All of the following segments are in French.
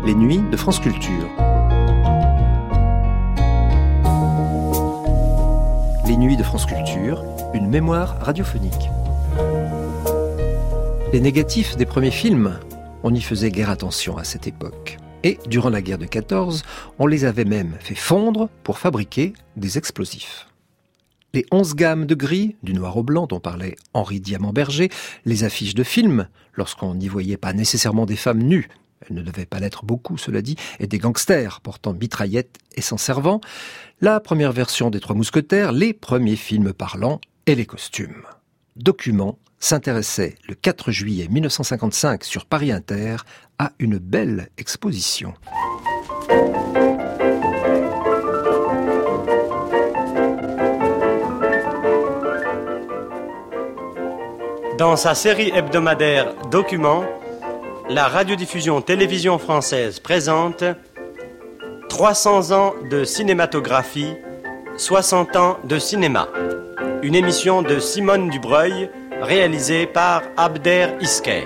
les nuits de France Culture. Les nuits de France Culture, une mémoire radiophonique. Les négatifs des premiers films, on n'y faisait guère attention à cette époque. Et durant la guerre de 14, on les avait même fait fondre pour fabriquer des explosifs. Les 11 gammes de gris, du noir au blanc dont parlait Henri Diamant-Berger, les affiches de films, lorsqu'on n'y voyait pas nécessairement des femmes nues, elles ne devaient pas l'être beaucoup, cela dit, et des gangsters portant mitraillettes et s'en servant, la première version des Trois Mousquetaires, les premiers films parlants et les costumes. Document s'intéressait le 4 juillet 1955 sur Paris Inter à une belle exposition. Dans sa série hebdomadaire Document, la radiodiffusion télévision française présente 300 ans de cinématographie, 60 ans de cinéma. Une émission de Simone Dubreuil, réalisée par Abder Isker.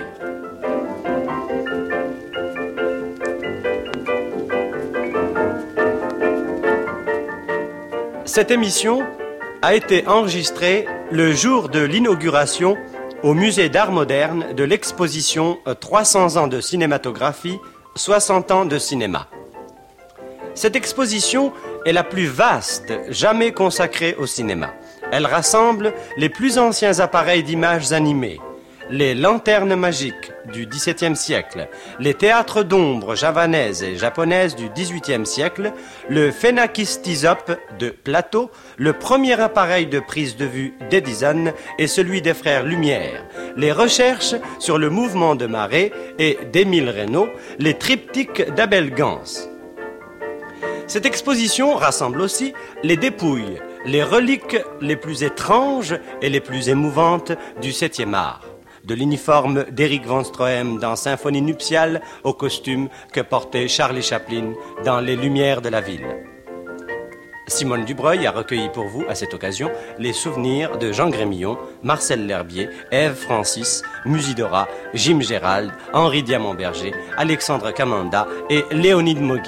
Cette émission a été enregistrée le jour de l'inauguration au Musée d'Art Moderne de l'exposition 300 ans de cinématographie, 60 ans de cinéma. Cette exposition est la plus vaste jamais consacrée au cinéma. Elle rassemble les plus anciens appareils d'images animées, les lanternes magiques du XVIIe siècle, les théâtres d'ombre javanaises et japonaises du XVIIIe siècle, le phénakistyscope de Plateau, le premier appareil de prise de vue d'Edison et celui des frères Lumière, les recherches sur le mouvement de marée et d'Émile Reynaud, les triptyques d'Abel Gance. Cette exposition rassemble aussi les dépouilles, les reliques les plus étranges et les plus émouvantes du 7e art. De l'uniforme d'Éric von Stroheim dans Symphonie nuptiale au costume que portait Charlie Chaplin dans Les Lumières de la ville. Simone Dubreuil a recueilli pour vous, à cette occasion, les souvenirs de Jean Grémillon, Marcel L'Herbier, Ève Francis, Musidora, Jim Gérald, Henri Diamant-Berger, Alexandre Camanda et Léonide Mogui.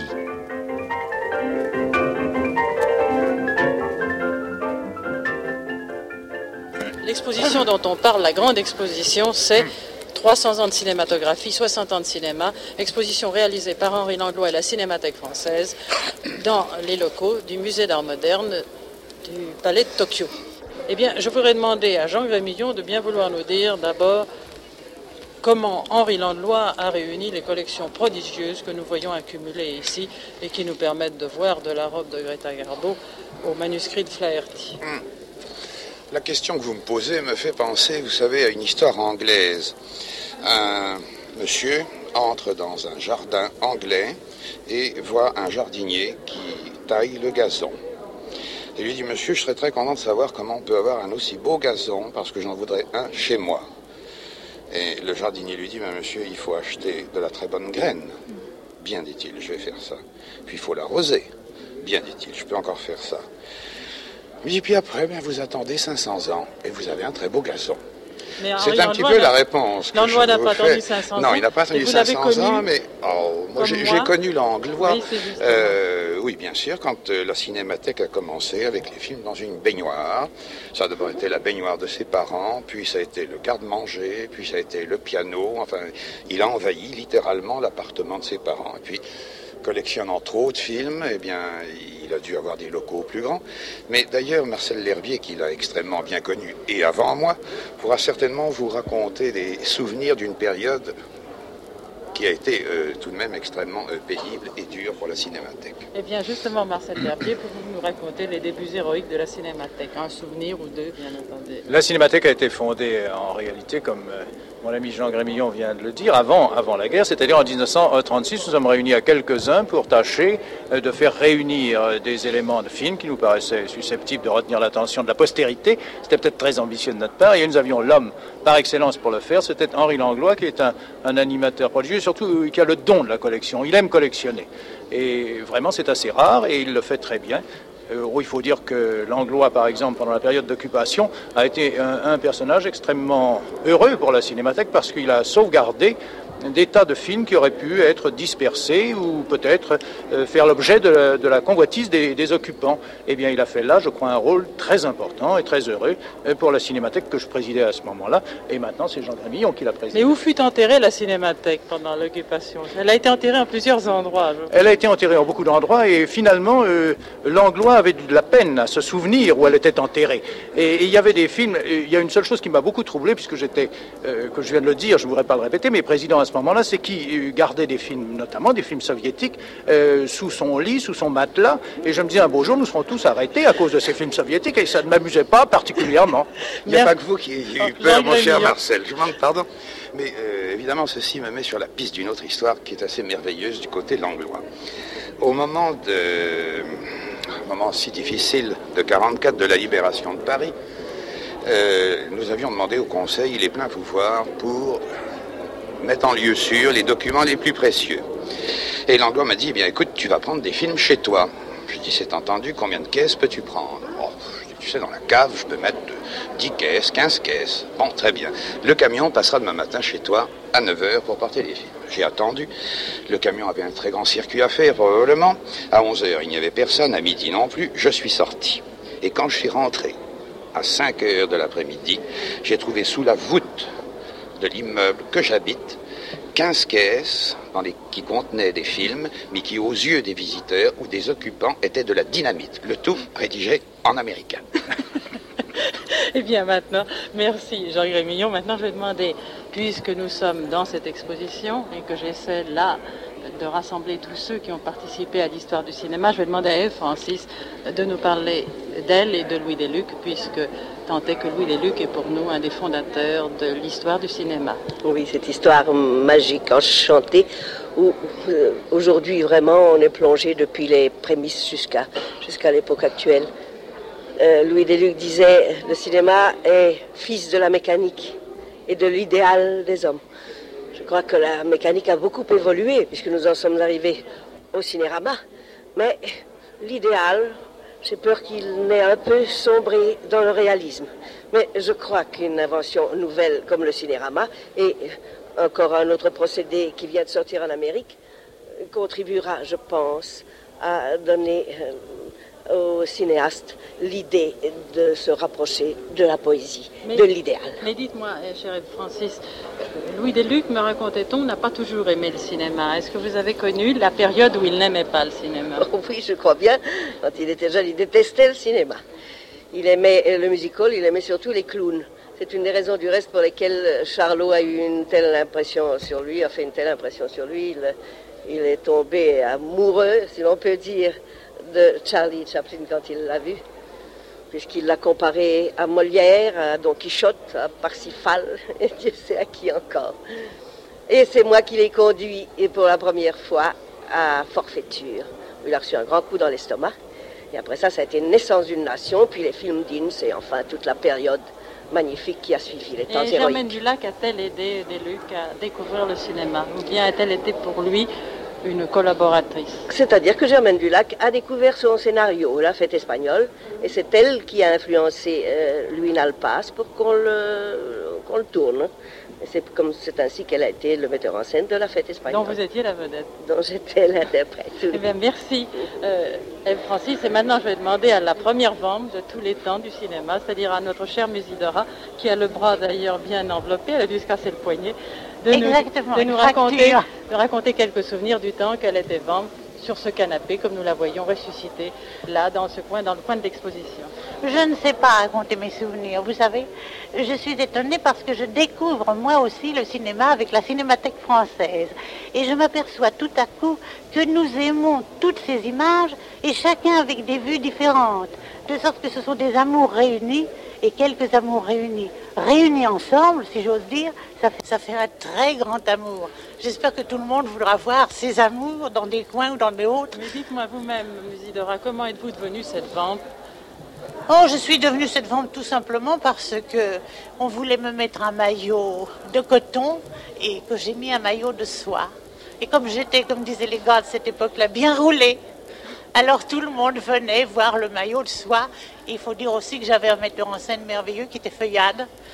L'exposition dont on parle, la grande exposition, c'est 300 ans de cinématographie, 60 ans de cinéma, exposition réalisée par Henri Langlois et la Cinémathèque française dans les locaux du Musée d'Art Moderne du Palais de Tokyo. Eh bien, je voudrais demander à Jean Grémillon de bien vouloir nous dire d'abord comment Henri Langlois a réuni les collections prodigieuses que nous voyons accumulées ici et qui nous permettent de voir de la robe de Greta Garbo au manuscrit de Flaherty. La question que vous me posez me fait penser, vous savez, à une histoire anglaise. Un monsieur entre dans un jardin anglais et voit un jardinier qui taille le gazon. Et lui dit, monsieur, je serais très content de savoir comment on peut avoir un aussi beau gazon parce que j'en voudrais un chez moi. Et le jardinier lui dit, monsieur, il faut acheter de la très bonne graine. Bien, dit-il, je vais faire ça. Puis il faut l'arroser. Bien, dit-il, je peux encore faire ça. Et puis après, vous attendez 500 ans et vous avez un très beau gazon. Mais c'est un petit peu la réponse. Langlois n'a pas attendu 500 ans. Non, il n'a pas attendu 500 ans, mais moi j'ai connu Langlois. Oui, bien sûr, quand la Cinémathèque a commencé avec les films dans une baignoire. Ça a d'abord été la baignoire de ses parents, puis ça a été le garde-manger, puis ça a été le piano. Enfin, il a envahi littéralement l'appartement de ses parents. Et puis, collectionnant trop de films, eh bien, il a dû avoir des locaux plus grands. Mais d'ailleurs, Marcel L'Herbier, qui l'a extrêmement bien connu, et avant moi, pourra certainement vous raconter des souvenirs d'une période qui a été tout de même extrêmement pénible et dure pour la Cinémathèque. Eh bien, justement, Marcel L'Herbier, pouvez-vous nous raconter les débuts héroïques de la Cinémathèque? Un souvenir ou deux, bien entendu. La Cinémathèque a été fondée, en réalité, comme mon ami Jean Grémillon vient de le dire, avant la guerre, c'est-à-dire en 1936, nous sommes réunis à quelques-uns pour tâcher de faire réunir des éléments de film qui nous paraissaient susceptibles de retenir l'attention de la postérité. C'était peut-être très ambitieux de notre part, et nous avions l'homme par excellence pour le faire, c'était Henri Langlois, qui est un animateur prodigieux, surtout qui a le don de la collection, il aime collectionner. Et vraiment, c'est assez rare, et il le fait très bien. Il faut dire que Langlois, par exemple, pendant la période d'occupation, a été un personnage extrêmement heureux pour la Cinémathèque parce qu'il a sauvegardé des tas de films qui auraient pu être dispersés ou peut-être faire l'objet de la convoitise des occupants. Eh bien, il a fait là, je crois, un rôle très important et très heureux pour la Cinémathèque que je présidais à ce moment-là. Et maintenant, c'est Jean Grémillon qui la préside. Mais où fut enterrée la Cinémathèque pendant l'occupation? Elle a été enterrée en plusieurs endroits. Elle a été enterrée en beaucoup d'endroits et finalement, Langlois avait de la peine à se souvenir où elle était enterrée. Et il y avait des films, il y a une seule chose qui m'a beaucoup troublé, puisque j'étais, que je viens de le dire, je ne voudrais pas le répéter, mais président à ce moment-là, c'est qu'il gardait des films, notamment des films soviétiques, sous son lit, sous son matelas. Et je me disais, un beau jour, nous serons tous arrêtés à cause de ces films soviétiques, et ça ne m'amusait pas particulièrement. Il n'y a pas que vous qui ayez eu peur, mon cher Marcel. Je vous demande pardon. Mais évidemment, ceci me met sur la piste d'une autre histoire qui est assez merveilleuse du côté Langlois. Au moment si difficile de 1944, de la libération de Paris, nous avions demandé au Conseil les pleins pouvoirs pour mettre en lieu sûr les documents les plus précieux. Et Langlois m'a dit, eh bien écoute, tu vas prendre des films chez toi. Je dis, c'est entendu, combien de caisses peux-tu prendre? Oh, je dis, tu sais, dans la cave, je peux mettre 10 caisses, 15 caisses. Bon, très bien. Le camion passera demain matin chez toi à 9h pour porter les films. J'ai attendu. Le camion avait un très grand circuit à faire, probablement. À 11h, il n'y avait personne. À midi non plus. Je suis sorti. Et quand je suis rentré, à 5h de l'après-midi, j'ai trouvé sous la voûte de l'immeuble que j'habite 15 caisses qui contenaient des films, mais qui, aux yeux des visiteurs ou des occupants, étaient de la dynamite. Le tout rédigé en américain. Eh bien maintenant, merci Jean Grémillon. Maintenant je vais demander, puisque nous sommes dans cette exposition et que j'essaie là de rassembler tous ceux qui ont participé à l'histoire du cinéma, je vais demander à Ève Francis de nous parler d'elle et de Louis Deluc, puisque tant est que Louis Deluc est pour nous un des fondateurs de l'histoire du cinéma. Oui, cette histoire magique, enchantée, où aujourd'hui vraiment on est plongé depuis les prémices jusqu'à l'époque actuelle. Louis Deluc disait, le cinéma est fils de la mécanique et de l'idéal des hommes. Je crois que la mécanique a beaucoup évolué, puisque nous en sommes arrivés au cinérama, mais l'idéal, j'ai peur qu'il n'ait un peu sombré dans le réalisme. Mais je crois qu'une invention nouvelle comme le cinérama, et encore un autre procédé qui vient de sortir en Amérique, contribuera, je pense, à donner aux cinéastes l'idée de se rapprocher de la poésie, de l'idéal. Mais dites-moi, cher Francis, Louis Deluc, me racontait-on, n'a pas toujours aimé le cinéma. Est-ce que vous avez connu la période où il n'aimait pas le cinéma? Oh, oui, je crois bien. Quand il était jeune, il détestait le cinéma. Il aimait le musical, il aimait surtout les clowns. C'est une des raisons du reste pour lesquelles Charlot a eu une telle impression sur lui, a fait une telle impression sur lui. Il est tombé amoureux, si l'on peut dire, de Charlie Chaplin quand il l'a vu, puisqu'il l'a comparé à Molière, à Don Quichotte, à Parsifal, et Dieu sait à qui encore. Et c'est moi qui l'ai conduit, et pour la première fois, à Forfaiture. Il a reçu un grand coup dans l'estomac, et après ça a été une naissance d'une nation, puis les films d'Inns, et enfin toute la période magnifique qui a suivi, les temps héroïques. Et Germaine Dulac a-t-elle aidé Deluc à découvrir le cinéma, ou bien a-t-elle été pour lui une collaboratrice? C'est-à-dire que Germaine Dulac a découvert son scénario, La Fête espagnole, et c'est elle qui a influencé Louis Nalpas pour qu'on le tourne. Et c'est ainsi qu'elle a été le metteur en scène de La Fête espagnole. Dont vous étiez la vedette. Dont j'étais l'interprète. Eh bien, merci, Ève Francis. Et maintenant, je vais demander à la première femme de tous les temps du cinéma, c'est-à-dire à notre chère Musidora, qui a le bras d'ailleurs bien enveloppé, elle a dû se casser le poignet, de nous raconter quelques souvenirs du temps qu'elle était femme sur ce canapé, comme nous la voyons ressuscitée là, dans le coin de l'exposition. Je ne sais pas raconter mes souvenirs, vous savez. Je suis étonnée parce que je découvre moi aussi le cinéma avec la Cinémathèque française. Et je m'aperçois tout à coup que nous aimons toutes ces images et chacun avec des vues différentes. De sorte que ce sont des amours réunis et quelques amours réunis. Réunis ensemble, si j'ose dire, ça fait un très grand amour. J'espère que tout le monde voudra voir ces amours dans des coins ou dans d'autres. Mais dites-moi vous-même, Musidora, comment êtes-vous devenue cette vampe? Oh, je suis devenue cette vampe tout simplement parce que on voulait me mettre un maillot de coton et que j'ai mis un maillot de soie. Et comme j'étais, comme disaient les gars de cette époque-là, bien roulée, alors tout le monde venait voir le maillot de soie. Et il faut dire aussi que j'avais un metteur en scène merveilleux qui était Feuillade.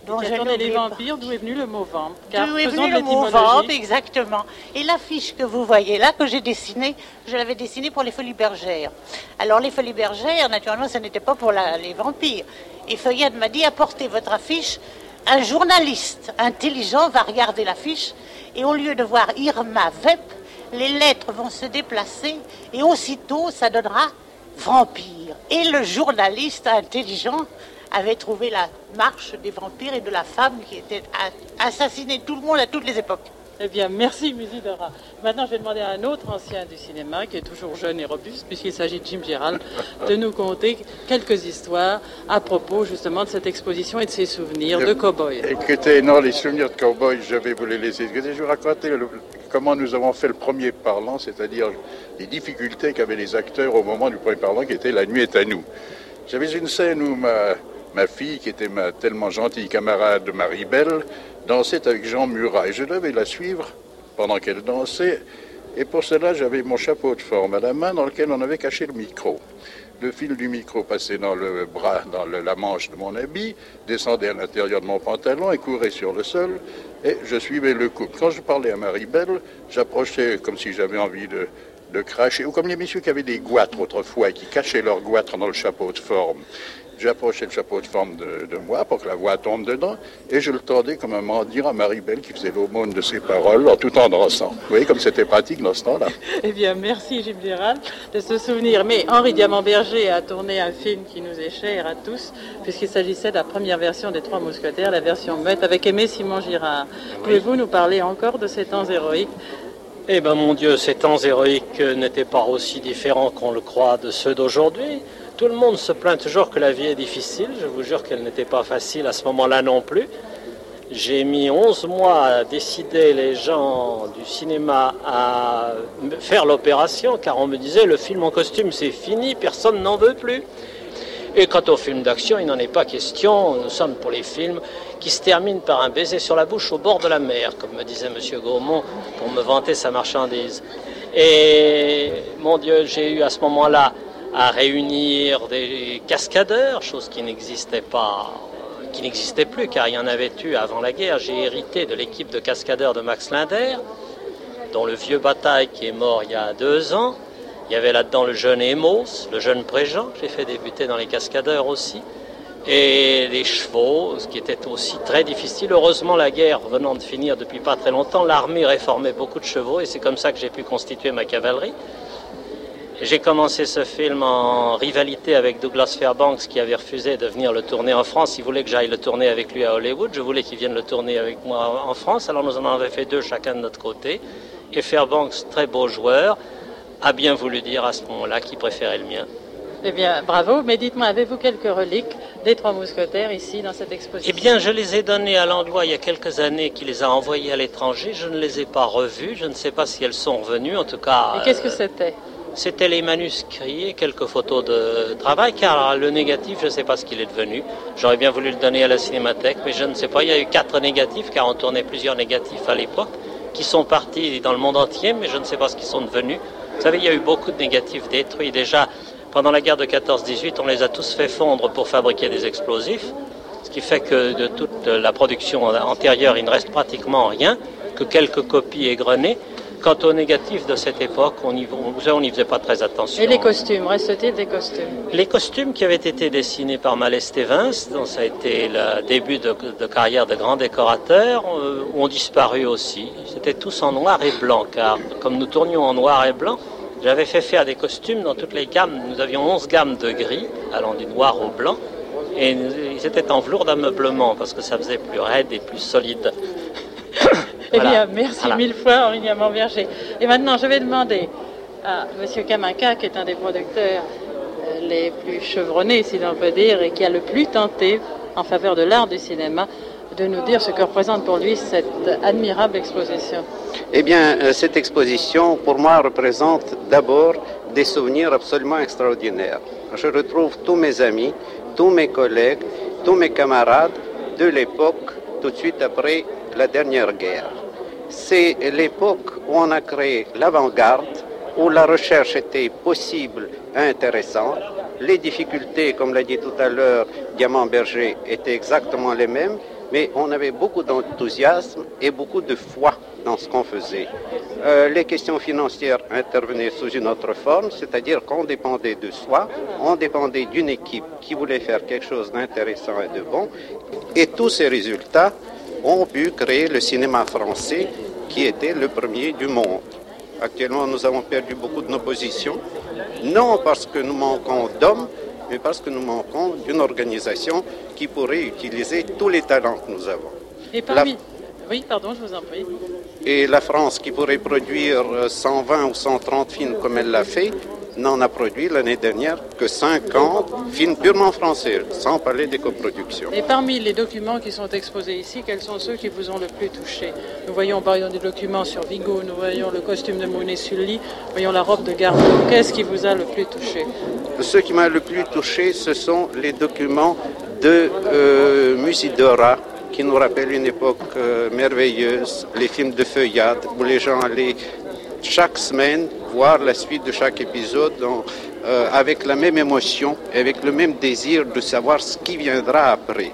dont qui attendait les vampires, d'où est venu le mot vamp. D'où est venu le mot vamp, exactement. Et l'affiche que vous voyez là, que j'ai dessinée, je l'avais dessinée pour les Folies Bergères. Alors les Folies Bergères, naturellement, ce n'était pas pour les vampires. Et Feuillade m'a dit, apportez votre affiche, un journaliste intelligent va regarder l'affiche, et au lieu de voir Irma Vep, les lettres vont se déplacer, et aussitôt, ça donnera vampire. Et le journaliste intelligent avait trouvé la marche des vampires et de la femme qui était assassinée, tout le monde à toutes les époques. Eh bien, merci Musidora. Maintenant, je vais demander à un autre ancien du cinéma, qui est toujours jeune et robuste, puisqu'il s'agit de Jim Gérald, de nous conter quelques histoires à propos justement de cette exposition et de ses souvenirs de cow-boy. Écoutez, non, les souvenirs de cow-boy, je vais vous les laisser. Écoutez, je vais raconter comment nous avons fait le premier parlant, c'est-à-dire les difficultés qu'avaient les acteurs au moment du premier parlant, qui était La nuit est à nous. J'avais une scène où ma fille, qui était ma tellement gentille camarade Marie-Belle, dansait avec Jean Murat. Et je devais la suivre pendant qu'elle dansait. Et pour cela, j'avais mon chapeau de forme à la main dans lequel on avait caché le micro. Le fil du micro passait dans le bras, dans la manche de mon habit, descendait à l'intérieur de mon pantalon et courait sur le sol. Et je suivais le couple. Quand je parlais à Marie-Belle, j'approchais comme si j'avais envie de cracher, ou comme les messieurs qui avaient des goitres autrefois et qui cachaient leurs goitres dans le chapeau de forme. J'approchais le chapeau de forme de moi pour que la voix tombe dedans, et je le tendais comme un mendiant à Marie-Belle qui faisait l'aumône de ses paroles en tout en dansant. Vous voyez comme c'était pratique dans ce temps-là. Eh bien, merci Jim Gérald de ce souvenir. Mais Henri Diamant-Berger a tourné un film qui nous est cher à tous, puisqu'il s'agissait de la première version des Trois Mousquetaires, la version muette, avec Aimé Simon Girard. Oui. Pouvez-vous nous parler encore de ces temps héroïques? Eh bien, mon Dieu, ces temps héroïques n'étaient pas aussi différents qu'on le croit de ceux d'aujourd'hui. Tout le monde se plaint toujours que la vie est difficile. Je vous jure qu'elle n'était pas facile à ce moment-là non plus. J'ai mis 11 mois à décider les gens du cinéma à faire l'opération, car on me disait le film en costume c'est fini, personne n'en veut plus. Et quant au film d'action, il n'en est pas question. Nous sommes pour les films qui se terminent par un baiser sur la bouche au bord de la mer, comme me disait M. Gaumont pour me vanter sa marchandise. Et mon Dieu, j'ai eu à ce moment-là à réunir des cascadeurs, chose qui n'existait plus, car il y en avait eu avant la guerre. J'ai hérité de l'équipe de cascadeurs de Max Linder, dont le vieux Bataille qui est mort il y a 2 ans. Il y avait là-dedans le jeune Emos, le jeune Préjean, que j'ai fait débuter dans les cascadeurs aussi, et les chevaux, ce qui était aussi très difficile. Heureusement, la guerre venant de finir depuis pas très longtemps, l'armée réformait beaucoup de chevaux, et c'est comme ça que j'ai pu constituer ma cavalerie. J'ai commencé ce film en rivalité avec Douglas Fairbanks, qui avait refusé de venir le tourner en France. Il voulait que j'aille le tourner avec lui à Hollywood. Je voulais qu'il vienne le tourner avec moi en France. Alors nous en avons fait 2 chacun de notre côté. Et Fairbanks, très beau joueur, a bien voulu dire à ce moment-là qu'il préférait le mien. Eh bien, bravo. Mais dites-moi, avez-vous quelques reliques des Trois Mousquetaires ici dans cette exposition? Eh bien, je les ai données à Langlois il y a quelques années, qui les a envoyées à l'étranger. Je ne les ai pas revues. Je ne sais pas si elles sont revenues. En tout cas... Et qu'est-ce que c'était? C'était les manuscrits et quelques photos de travail, car le négatif, je ne sais pas ce qu'il est devenu. J'aurais bien voulu le donner à la Cinémathèque, mais je ne sais pas. Il y a eu 4 négatifs, car on tournait plusieurs négatifs à l'époque, qui sont partis dans le monde entier, mais je ne sais pas ce qu'ils sont devenus. Vous savez, il y a eu beaucoup de négatifs détruits. Déjà, pendant la guerre de 14-18, on les a tous fait fondre pour fabriquer des explosifs, ce qui fait que de toute la production antérieure, il ne reste pratiquement rien, que quelques copies égrenées. Quant aux négatifs de cette époque, on n'y faisait pas très attention. Et les costumes, reste-t-il des costumes? Les costumes qui avaient été dessinés par Mallet Stevens, dont ça a été le début de carrière de grands décorateurs, ont disparu aussi. C'était tous en noir et blanc, car comme nous tournions en noir et blanc, j'avais fait faire des costumes dans toutes les gammes. Nous avions 11 gammes de gris, allant du noir au blanc, et ils étaient en velours d'ameublement, parce que ça faisait plus raide et plus solide. Eh bien, merci mille fois, Henri Diamant-Berger. Et maintenant, je vais demander à M. Kaminka, qui est un des producteurs les plus chevronnés, si l'on peut dire, et qui a le plus tenté en faveur de l'art du cinéma, de nous dire ce que représente pour lui cette admirable exposition. Eh bien, cette exposition, pour moi, représente d'abord des souvenirs absolument extraordinaires. Je retrouve tous mes amis, tous mes collègues, tous mes camarades de l'époque, tout de suite après la dernière guerre. C'est l'époque où on a créé l'avant-garde, où la recherche était possible et intéressante. Les difficultés, comme l'a dit tout à l'heure Diamant-Berger, étaient exactement les mêmes, mais on avait beaucoup d'enthousiasme et beaucoup de foi dans ce qu'on faisait. Les questions financières intervenaient sous une autre forme, c'est-à-dire qu'on dépendait de soi, on dépendait d'une équipe qui voulait faire quelque chose d'intéressant et de bon, et tous ces résultats ont pu créer le cinéma français qui était le premier du monde. Actuellement, nous avons perdu beaucoup de nos positions, non parce que nous manquons d'hommes, mais parce que nous manquons d'une organisation qui pourrait utiliser tous les talents que nous avons. Et parmi... Oui, pardon, je vous en prie. Et la France, qui pourrait produire 120 ou 130 films comme elle l'a fait, n'en a produit l'année dernière que 50 films purement français, sans parler des coproductions. Et parmi les documents qui sont exposés ici, quels sont ceux qui vous ont le plus touché? Nous voyons par exemple des documents sur Vigo, nous voyons le costume de Monet Sully, nous voyons la robe de Gardot. Qu'est-ce qui vous a le plus touché? Ce qui m'a le plus touché, ce sont les documents de Musidora, qui nous rappellent une époque merveilleuse, les films de feuillade, où les gens allaient chaque semaine voir la suite de chaque épisode avec la même émotion, avec le même désir de savoir ce qui viendra après.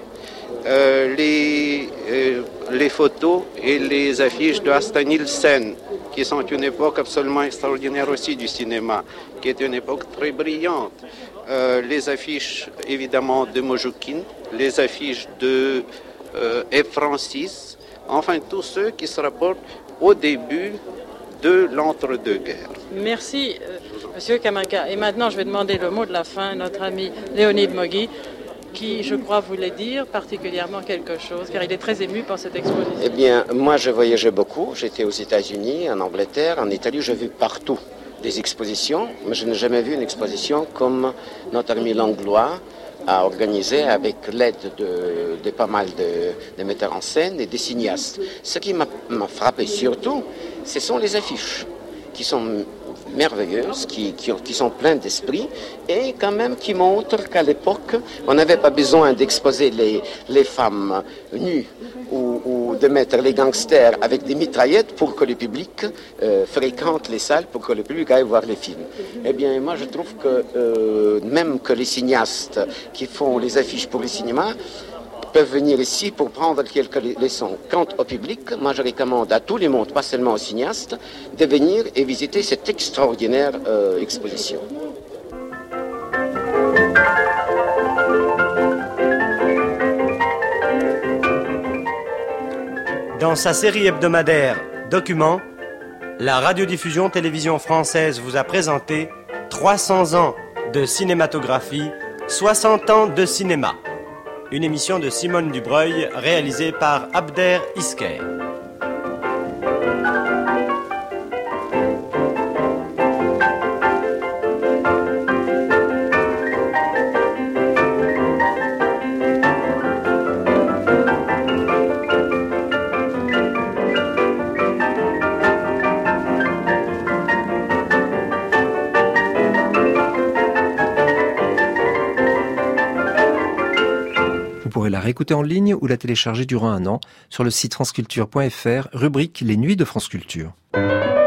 Les photos et les affiches de Asta Nielsen, qui sont une époque absolument extraordinaire aussi du cinéma, qui est une époque très brillante. Les affiches évidemment de Mojoukine, les affiches de F. Francis, enfin tous ceux qui se rapportent au début de l'entre-deux-guerres. Merci, Monsieur Kamaka. Et maintenant, je vais demander le mot de la fin à notre ami Léonide Mogui, qui, je crois, voulait dire particulièrement quelque chose, car il est très ému par cette exposition. Eh bien, moi, je voyageais beaucoup. J'étais aux États-Unis, en Angleterre, en Italie. J'ai vu partout des expositions, mais je n'ai jamais vu une exposition comme notre ami Langlois a organisé avec l'aide de pas mal de metteurs en scène et des cinéastes. Ce qui m'a frappé surtout, ce sont les affiches qui sont merveilleuses, qui sont pleines d'esprit et quand même qui montrent qu'à l'époque, on n'avait pas besoin d'exposer les femmes nues ou de mettre les gangsters avec des mitraillettes pour que le public fréquente les salles, pour que le public aille voir les films. Eh bien, moi, je trouve que même que les cinéastes qui font les affiches pour le cinéma peuvent venir ici pour prendre quelques leçons. Quant au public, moi je recommande à tout le monde, pas seulement aux cinéastes, de venir et visiter cette extraordinaire exposition. Dans sa série hebdomadaire Documents, la radiodiffusion télévision française vous a présenté 300 ans de cinématographie, 60 ans de cinéma. Une émission de Simone Dubreuil réalisée par Abder Isker. Vous pourrez la réécouter en ligne ou la télécharger durant un an sur le site franceculture.fr, rubrique Les Nuits de France Culture.